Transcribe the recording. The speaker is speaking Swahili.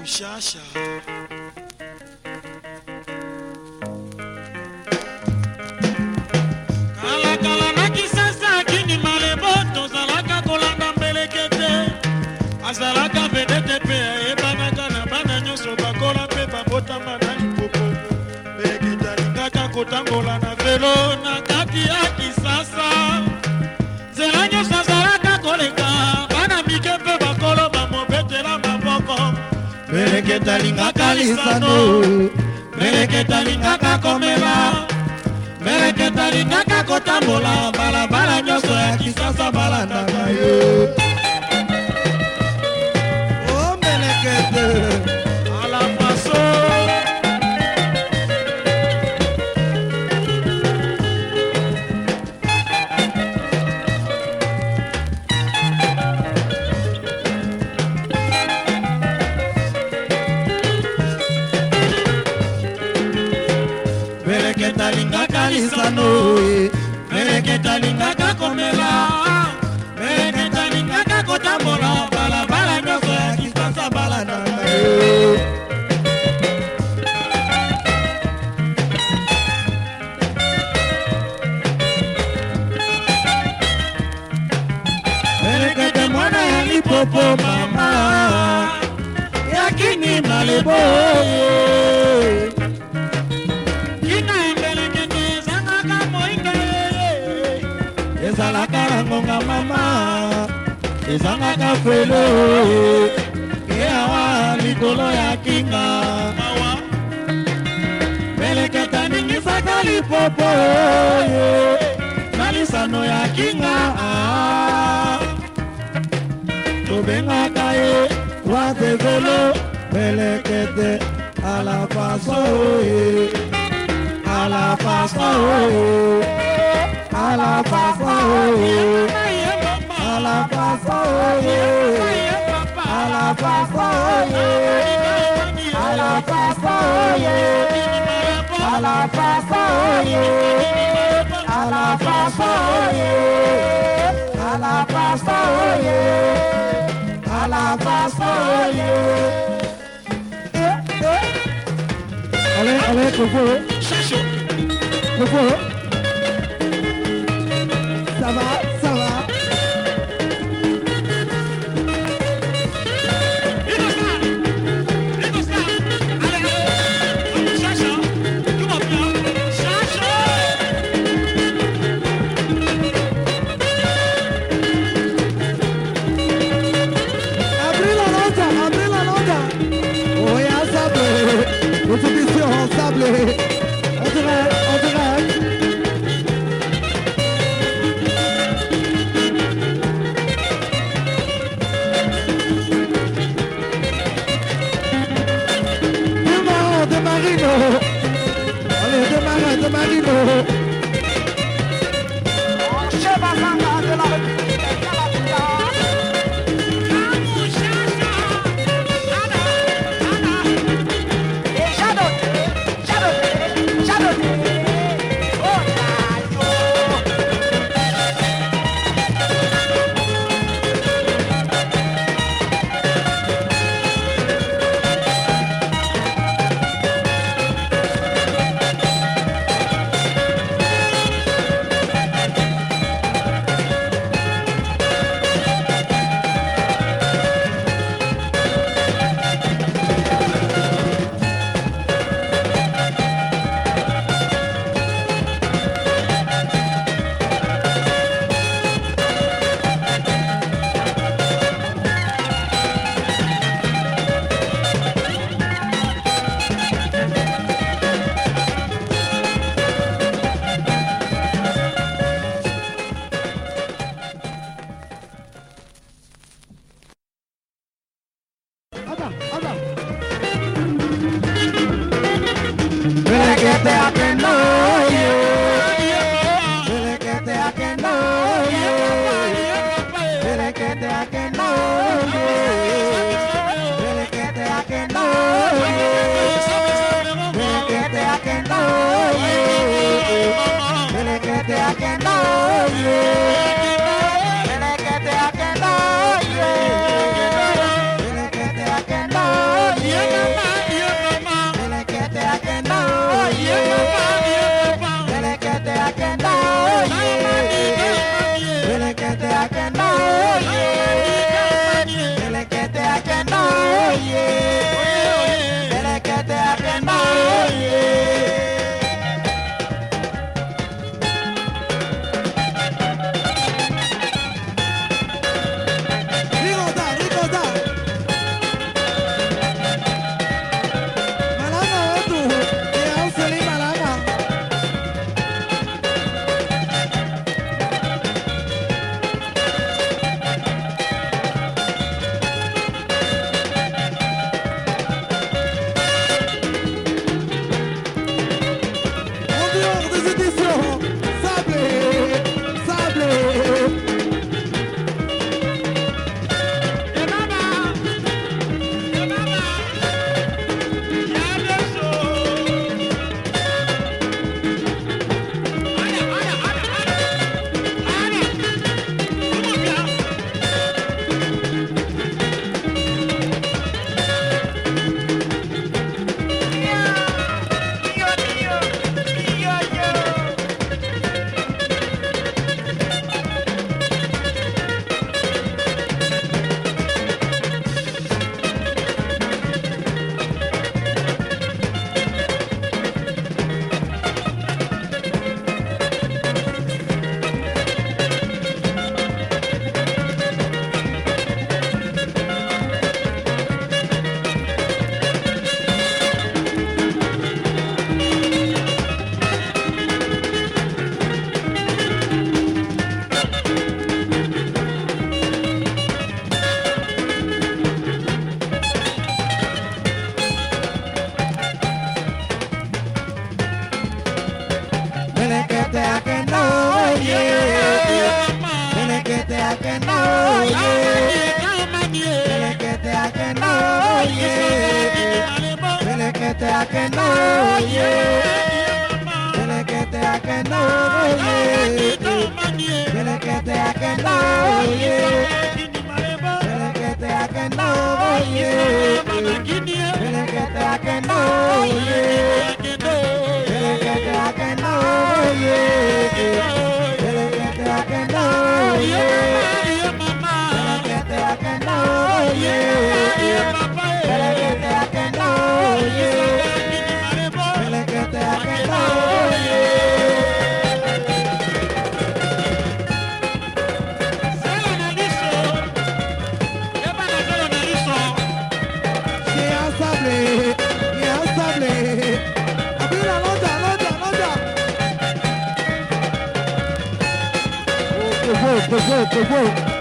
Shasha. Kala kala na kisasa kini maleboto zalaka kolanda mbelekete. Azalaka vedete pe ebanaka na bana nyoso bakola pe babota manani popo. Beleketa lingaka kotambola na velo na kati ya kisasa. Zela nyoso zalaka koleka bana mike pe bakolo bamobetela maboko. Beleketa lingaka lisano, beleketa lingaka komela, beleketa lingaka kotambola, balabala nyoso ya kisasa balandaka yo. Oh belekete, a la façon. Beleketa lingaka lisano, beleketa lingaka komela, beleketa lingaka kotambola, balabala nyoso ya kisasa balandaka yo. Belekete mwana ya lipopo mama, yakini malebo. Ezalaka ngonga mama, ezalaka felo, eawa likolo ya kinga. Beleketa ningisaka lipopo, nalisano ya kinga. Tobengaka ye, wate velo, belekete a la façon, a la façon. A la façon, a la façon, a la façon, a la façon, a la façon, a la façon, a la façon, a la façon. Allez, allez, Coco. Coco. Ça va, ça va. Abrez la nota, abrez la nota. Oh, il y a un sable. Autobussion en sable. On dirait. akeno ye. Belekete akeno ye. Belekete akeno ye. Belekete akeno ye. Belekete akeno ye. Belekete akeno ye. Belekete akeno ye. Belekete akeno ye. Belekete akeno ye. Belekete akeno ye. Go.